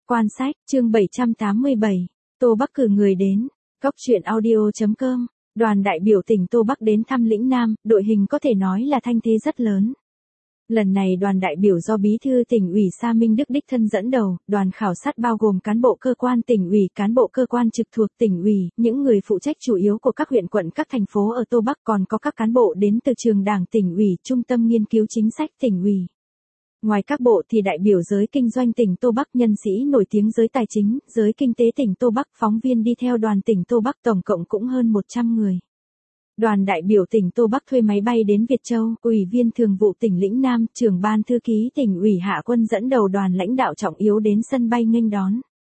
Quan sách, chương 787, Tô Bắc cử người đến. Góc truyện audio.com. Đoàn đại biểu tỉnh Tô Bắc đến thăm lĩnh Nam, đội hình có thể nói là thanh thế rất lớn. Lần này đoàn đại biểu do Bí thư tỉnh ủy Sa Minh Đức đích thân dẫn đầu, đoàn khảo sát bao gồm cán bộ cơ quan tỉnh ủy, cán bộ cơ quan trực thuộc tỉnh ủy, những người phụ trách chủ yếu của các huyện quận các thành phố ở Tô Bắc, còn có các cán bộ đến từ trường đảng tỉnh ủy, trung tâm nghiên cứu chính sách tỉnh ủy. Ngoài các bộ thì đại biểu giới kinh doanh tỉnh Tô Bắc, nhân sĩ nổi tiếng giới tài chính, giới kinh tế tỉnh Tô Bắc, phóng viên đi theo đoàn tỉnh Tô Bắc tổng cộng cũng hơn 100 người. Đoàn đại biểu tỉnh Tô Bắc thuê máy bay đến Việt Châu, Ủy viên thường vụ tỉnh Lĩnh Nam, trưởng ban thư ký tỉnh ủy Hạ Quân dẫn đầu đoàn lãnh đạo trọng yếu đến sân bay nghênh đón.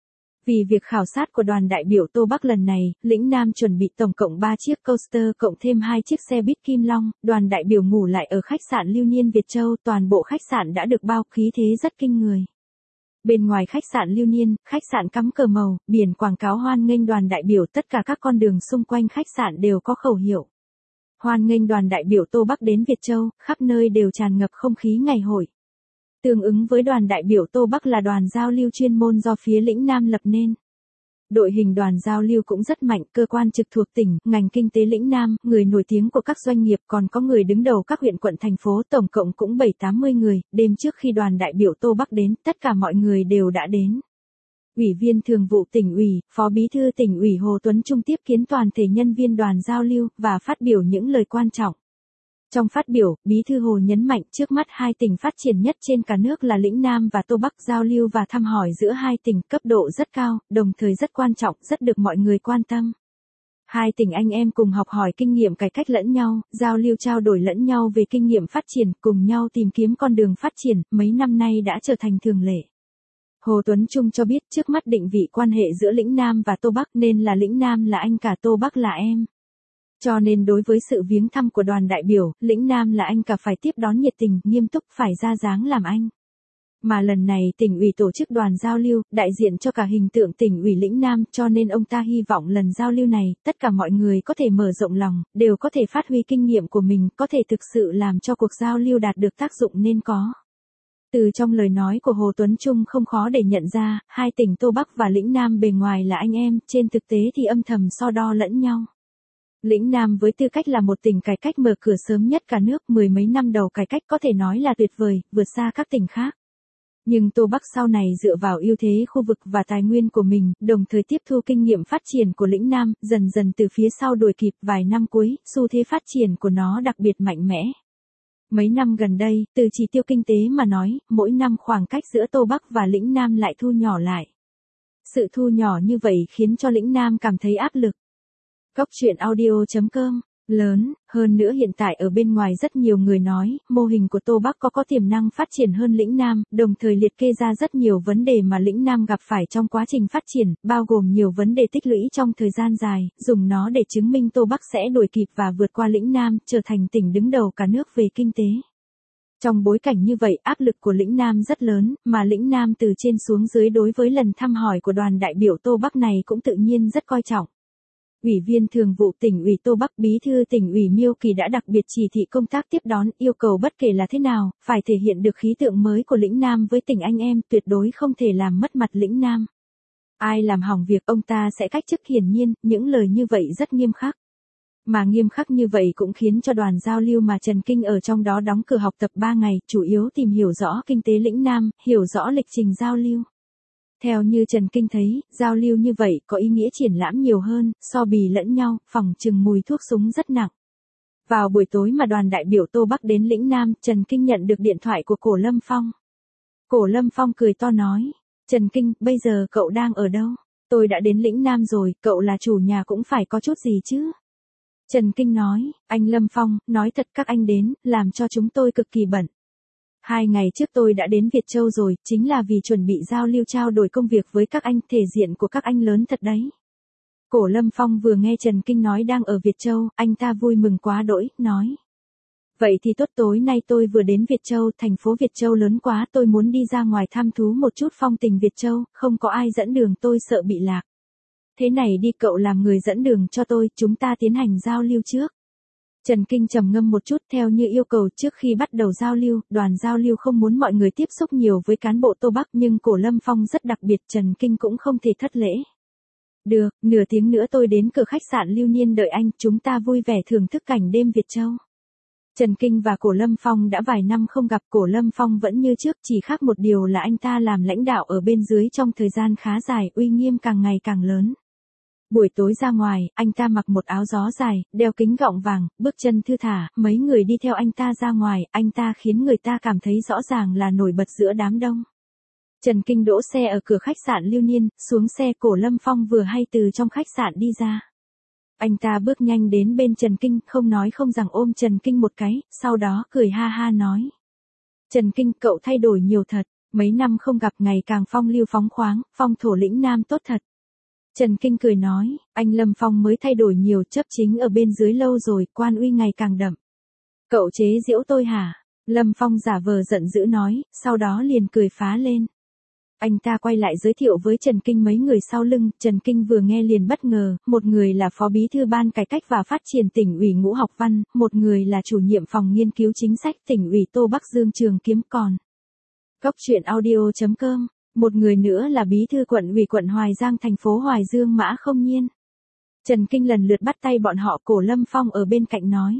Vì việc khảo sát của đoàn đại biểu Tô Bắc lần này, Lĩnh Nam chuẩn bị tổng cộng 3 chiếc coaster cộng thêm 2 chiếc xe buýt Kim Long, đoàn đại biểu ngủ lại ở khách sạn Lưu Niên Việt Châu, toàn bộ khách sạn đã được bao, khí thế rất kinh người. Bên ngoài khách sạn Lưu Niên, khách sạn cắm cờ màu, biển quảng cáo hoan nghênh đoàn đại biểu, tất cả các con đường xung quanh khách sạn đều có khẩu hiệu. Hoan nghênh đoàn đại biểu Tô Bắc đến Việt Châu, khắp nơi đều tràn ngập không khí ngày hội. Tương ứng với đoàn đại biểu Tô Bắc là đoàn giao lưu chuyên môn do phía Lĩnh Nam lập nên. Đội hình đoàn giao lưu cũng rất mạnh, cơ quan trực thuộc tỉnh, ngành kinh tế Lĩnh Nam, người nổi tiếng của các doanh nghiệp, còn có người đứng đầu các huyện quận thành phố, tổng cộng cũng 7-80 người. Đêm trước khi đoàn đại biểu Tô Bắc đến, tất cả mọi người đều đã đến. Ủy viên thường vụ tỉnh ủy, Phó Bí thư tỉnh ủy Hồ Tuấn Trung tiếp kiến toàn thể nhân viên đoàn giao lưu và phát biểu những lời quan trọng. Trong phát biểu, Bí thư Hồ nhấn mạnh trước mắt hai tỉnh phát triển nhất trên cả nước là Lĩnh Nam và Tô Bắc, giao lưu và thăm hỏi giữa hai tỉnh cấp độ rất cao, đồng thời rất quan trọng, rất được mọi người quan tâm. Hai tỉnh anh em cùng học hỏi kinh nghiệm cải cách lẫn nhau, giao lưu trao đổi lẫn nhau về kinh nghiệm phát triển, cùng nhau tìm kiếm con đường phát triển, mấy năm nay đã trở thành thường lệ. Hồ Tuấn Trung cho biết trước mắt định vị quan hệ giữa Lĩnh Nam và Tô Bắc nên là Lĩnh Nam là anh cả, Tô Bắc là em. Cho nên đối với sự viếng thăm của đoàn đại biểu, Lĩnh Nam là anh cả phải tiếp đón nhiệt tình, nghiêm túc, phải ra dáng làm anh. Mà lần này tỉnh ủy tổ chức đoàn giao lưu, đại diện cho cả hình tượng tỉnh ủy Lĩnh Nam, cho nên ông ta hy vọng lần giao lưu này, tất cả mọi người có thể mở rộng lòng, đều có thể phát huy kinh nghiệm của mình, có thể thực sự làm cho cuộc giao lưu đạt được tác dụng nên có. Từ trong lời nói của Hồ Tuấn Trung không khó để nhận ra, hai tỉnh Tô Bắc và Lĩnh Nam bề ngoài là anh em, trên thực tế thì âm thầm so đo lẫn nhau. Lĩnh Nam với tư cách là một tỉnh cải cách mở cửa sớm nhất cả nước, 10 mấy năm đầu cải cách có thể nói là tuyệt vời, vượt xa các tỉnh khác. Nhưng Tô Bắc sau này dựa vào ưu thế khu vực và tài nguyên của mình, đồng thời tiếp thu kinh nghiệm phát triển của Lĩnh Nam, dần dần từ phía sau đuổi kịp. Vài năm cuối, xu thế phát triển của nó đặc biệt mạnh mẽ. Mấy năm gần đây, từ chỉ tiêu kinh tế mà nói, mỗi năm khoảng cách giữa Tô Bắc và Lĩnh Nam lại thu nhỏ lại. Sự thu nhỏ như vậy khiến cho Lĩnh Nam cảm thấy áp lực. Góc truyện audio.com. Lớn, hơn nữa hiện tại ở bên ngoài rất nhiều người nói, mô hình của Tô Bắc có tiềm năng phát triển hơn Lĩnh Nam, đồng thời liệt kê ra rất nhiều vấn đề mà Lĩnh Nam gặp phải trong quá trình phát triển, bao gồm nhiều vấn đề tích lũy trong thời gian dài, dùng nó để chứng minh Tô Bắc sẽ đuổi kịp và vượt qua Lĩnh Nam, trở thành tỉnh đứng đầu cả nước về kinh tế. Trong bối cảnh như vậy, áp lực của Lĩnh Nam rất lớn, mà Lĩnh Nam từ trên xuống dưới đối với lần thăm hỏi của đoàn đại biểu Tô Bắc này cũng tự nhiên rất coi trọng. Ủy viên thường vụ tỉnh ủy Tô Bắc, Bí thư tỉnh ủy Miêu Kỳ đã đặc biệt chỉ thị công tác tiếp đón, yêu cầu bất kể là thế nào, phải thể hiện được khí tượng mới của Lĩnh Nam với tỉnh anh em, tuyệt đối không thể làm mất mặt Lĩnh Nam. Ai làm hỏng việc ông ta sẽ cách chức, hiển nhiên, những lời như vậy rất nghiêm khắc. Mà nghiêm khắc như vậy cũng khiến cho đoàn giao lưu mà Trần Kinh ở trong đó đóng cửa học tập 3 ngày, chủ yếu tìm hiểu rõ kinh tế Lĩnh Nam, hiểu rõ lịch trình giao lưu. Theo như Trần Kinh thấy, giao lưu như vậy có ý nghĩa triển lãm nhiều hơn, so bì lẫn nhau, phỏng chừng mùi thuốc súng rất nặng. Vào buổi tối mà đoàn đại biểu Tô Bắc đến Lĩnh Nam, Trần Kinh nhận được điện thoại của Cổ Lâm Phong. Cổ Lâm Phong cười to nói, Trần Kinh, bây giờ cậu đang ở đâu? Tôi đã đến Lĩnh Nam rồi, cậu là chủ nhà cũng phải có chút gì chứ? Trần Kinh nói, anh Lâm Phong, nói thật các anh đến, làm cho chúng tôi cực kỳ bận. 2 ngày trước tôi đã đến Việt Châu rồi, chính là vì chuẩn bị giao lưu trao đổi công việc với các anh, thể diện của các anh lớn thật đấy. Cổ Lâm Phong vừa nghe Trần Kinh nói đang ở Việt Châu, anh ta vui mừng quá đỗi, nói. Vậy thì tốt, tối nay tôi vừa đến Việt Châu, thành phố Việt Châu lớn quá, tôi muốn đi ra ngoài thăm thú một chút phong tình Việt Châu, không có ai dẫn đường tôi sợ bị lạc. Thế này đi, cậu làm người dẫn đường cho tôi, chúng ta tiến hành giao lưu trước. Trần Kinh trầm ngâm một chút, theo như yêu cầu trước khi bắt đầu giao lưu, đoàn giao lưu không muốn mọi người tiếp xúc nhiều với cán bộ Tô Bắc, nhưng Cổ Lâm Phong rất đặc biệt, Trần Kinh cũng không thể thất lễ. Được, nửa tiếng nữa tôi đến cửa khách sạn Lưu Niên đợi anh, chúng ta vui vẻ thưởng thức cảnh đêm Việt Châu. Trần Kinh và Cổ Lâm Phong đã vài năm không gặp, Cổ Lâm Phong vẫn như trước, chỉ khác một điều là anh ta làm lãnh đạo ở bên dưới trong thời gian khá dài, uy nghiêm càng ngày càng lớn. Buổi tối ra ngoài, anh ta mặc một áo gió dài, đeo kính gọng vàng, bước chân thư thả, mấy người đi theo anh ta ra ngoài, anh ta khiến người ta cảm thấy rõ ràng là nổi bật giữa đám đông. Trần Kinh đỗ xe ở cửa khách sạn Lưu Niên, xuống xe Cổ Lâm Phong vừa hay từ trong khách sạn đi ra. Anh ta bước nhanh đến bên Trần Kinh, không nói không rằng ôm Trần Kinh một cái, sau đó cười ha ha nói. Trần Kinh, cậu thay đổi nhiều thật, mấy năm không gặp ngày càng phong lưu phóng khoáng, phong thổ lĩnh nam tốt thật. Trần Kinh cười nói, anh Lâm Phong mới thay đổi nhiều, chấp chính ở bên dưới lâu rồi, quan uy ngày càng đậm. Cậu chế giễu tôi hả? Lâm Phong giả vờ giận dữ nói, sau đó liền cười phá lên. Anh ta quay lại giới thiệu với Trần Kinh mấy người sau lưng, Trần Kinh vừa nghe liền bất ngờ, một người là Phó Bí thư Ban Cải cách và Phát triển tỉnh ủy Ngũ Học Văn, một người là chủ nhiệm phòng nghiên cứu chính sách tỉnh ủy Tô Bắc Dương Trường Kiếm Còn. Cóc truyện audio.com, một người nữa là Bí thư quận ủy quận Hoài Giang thành phố Hoài Dương Mã Không Nhiên. Trần Kinh lần lượt bắt tay bọn họ, Cổ Lâm Phong ở bên cạnh nói.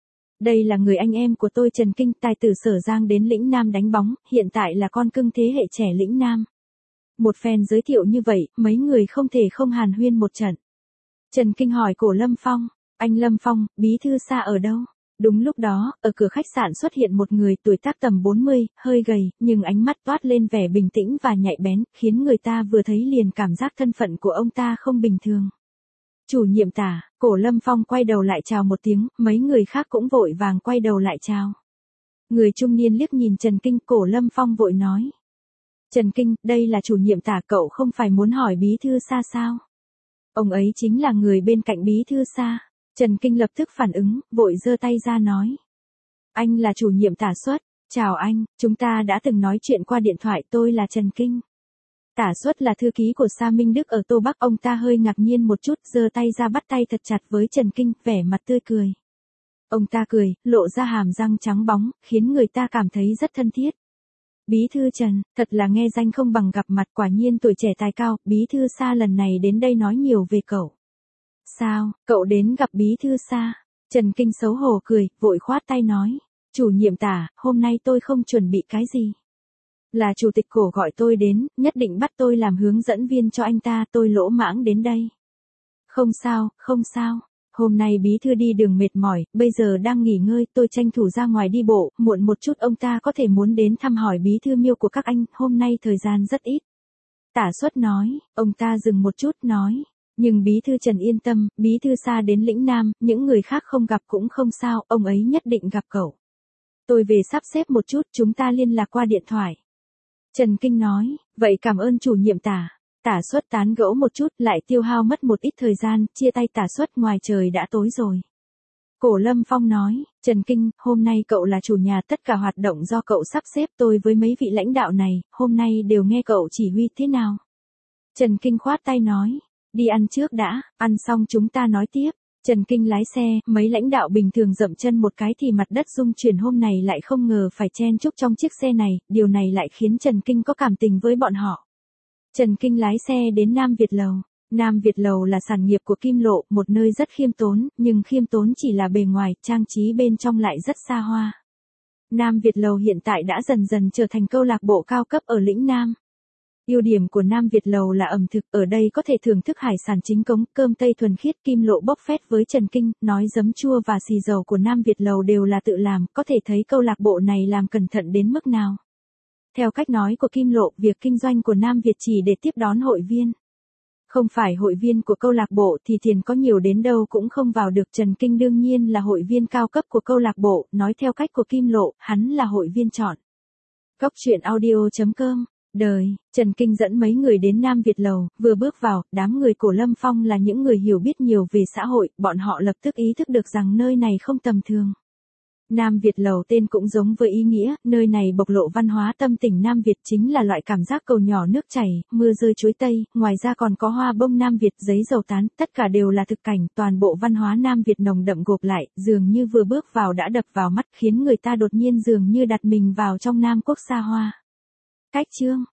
Đây là người anh em của tôi Trần Kinh, tài tử Sở Giang đến lĩnh Nam đánh bóng, hiện tại là con cưng thế hệ trẻ lĩnh Nam. Một phen giới thiệu như vậy, mấy người không thể không hàn huyên một trận. Trần Kinh hỏi Cổ Lâm Phong, anh Lâm Phong, bí thư Sa ở đâu? Đúng lúc đó, ở cửa khách sạn xuất hiện một người tuổi tác tầm 40, hơi gầy, nhưng ánh mắt toát lên vẻ bình tĩnh và nhạy bén, khiến người ta vừa thấy liền cảm giác thân phận của ông ta không bình thường. Chủ nhiệm Tả, Cổ Lâm Phong quay đầu lại chào một tiếng, mấy người khác cũng vội vàng quay đầu lại chào. Người trung niên liếc nhìn Trần Kinh, Cổ Lâm Phong vội nói. Trần Kinh, đây là chủ nhiệm Tả, cậu không phải muốn hỏi bí thư Sa sao? Ông ấy chính là người bên cạnh bí thư Sa. Trần Kinh lập tức phản ứng, vội giơ tay ra nói. Anh là chủ nhiệm Tả Xuất, chào anh, chúng ta đã từng nói chuyện qua điện thoại, tôi là Trần Kinh. Tả Xuất là thư ký của Sa Minh Đức ở Tô Bắc, ông ta hơi ngạc nhiên một chút, giơ tay ra bắt tay thật chặt với Trần Kinh, vẻ mặt tươi cười. Ông ta cười, lộ ra hàm răng trắng bóng, khiến người ta cảm thấy rất thân thiết. Bí thư Trần, thật là nghe danh không bằng gặp mặt, quả nhiên tuổi trẻ tài cao, bí thư Sa lần này đến đây nói nhiều về cậu. Sao, cậu đến gặp bí thư Sa? Trần Kinh xấu hổ cười, vội khoát tay nói. Chủ nhiệm Tả, hôm nay tôi không chuẩn bị cái gì. Là chủ tịch Cổ gọi tôi đến, nhất định bắt tôi làm hướng dẫn viên cho anh ta, tôi lỗ mãng đến đây. Không sao, không sao. Hôm nay bí thư đi đường mệt mỏi, bây giờ đang nghỉ ngơi, tôi tranh thủ ra ngoài đi bộ, muộn một chút ông ta có thể muốn đến thăm hỏi bí thư Miêu của các anh, hôm nay thời gian rất ít. Tả Xuất nói, ông ta dừng một chút, nói. Nhưng bí thư Trần yên tâm, bí thư Sa đến lĩnh Nam, những người khác không gặp cũng không sao, ông ấy nhất định gặp cậu. Tôi về sắp xếp một chút, chúng ta liên lạc qua điện thoại. Trần Kinh nói, vậy cảm ơn chủ nhiệm Tả. Tả Xuất tán gẫu một chút, lại tiêu hao mất một ít thời gian, chia tay Tả Xuất, ngoài trời đã tối rồi. Cổ Lâm Phong nói, Trần Kinh, hôm nay cậu là chủ nhà, tất cả hoạt động do cậu sắp xếp, tôi với mấy vị lãnh đạo này, hôm nay đều nghe cậu chỉ huy thế nào. Trần Kinh khoát tay nói, đi ăn trước đã, ăn xong chúng ta nói tiếp. Trần Kinh lái xe, mấy lãnh đạo bình thường dậm chân một cái thì mặt đất rung chuyển, hôm nay lại không ngờ phải chen chúc trong chiếc xe này, điều này lại khiến Trần Kinh có cảm tình với bọn họ. Trần Kinh lái xe đến Nam Việt Lầu. Nam Việt Lầu là sản nghiệp của Kim Lộ, một nơi rất khiêm tốn, nhưng khiêm tốn chỉ là bề ngoài, trang trí bên trong lại rất xa hoa. Nam Việt Lầu hiện tại đã dần dần trở thành câu lạc bộ cao cấp ở lĩnh Nam. Ưu điểm của Nam Việt Lầu là ẩm thực, ở đây có thể thưởng thức hải sản chính cống, cơm tây thuần khiết. Kim Lộ bốc phét với Trần Kinh, nói giấm chua và xì dầu của Nam Việt Lầu đều là tự làm, có thể thấy câu lạc bộ này làm cẩn thận đến mức nào. Theo cách nói của Kim Lộ, việc kinh doanh của Nam Việt chỉ để tiếp đón hội viên. Không phải hội viên của câu lạc bộ thì tiền có nhiều đến đâu cũng không vào được. Trần Kinh đương nhiên là hội viên cao cấp của câu lạc bộ, nói theo cách của Kim Lộ, hắn là hội viên chọn. Cóc truyện audio.com. Đời, Trần Kinh dẫn mấy người đến Nam Việt Lầu, vừa bước vào, đám người Cổ Lâm Phong là những người hiểu biết nhiều về xã hội, bọn họ lập tức ý thức được rằng nơi này không tầm thường. Nam Việt Lầu tên cũng giống với ý nghĩa, nơi này bộc lộ văn hóa tâm tình Nam Việt chính là loại cảm giác cầu nhỏ nước chảy, mưa rơi chuối tây, ngoài ra còn có hoa bông Nam Việt, giấy dầu tán, tất cả đều là thực cảnh, toàn bộ văn hóa Nam Việt nồng đậm gộp lại, dường như vừa bước vào đã đập vào mắt khiến người ta đột nhiên dường như đặt mình vào trong Nam Quốc xa hoa. Cách chương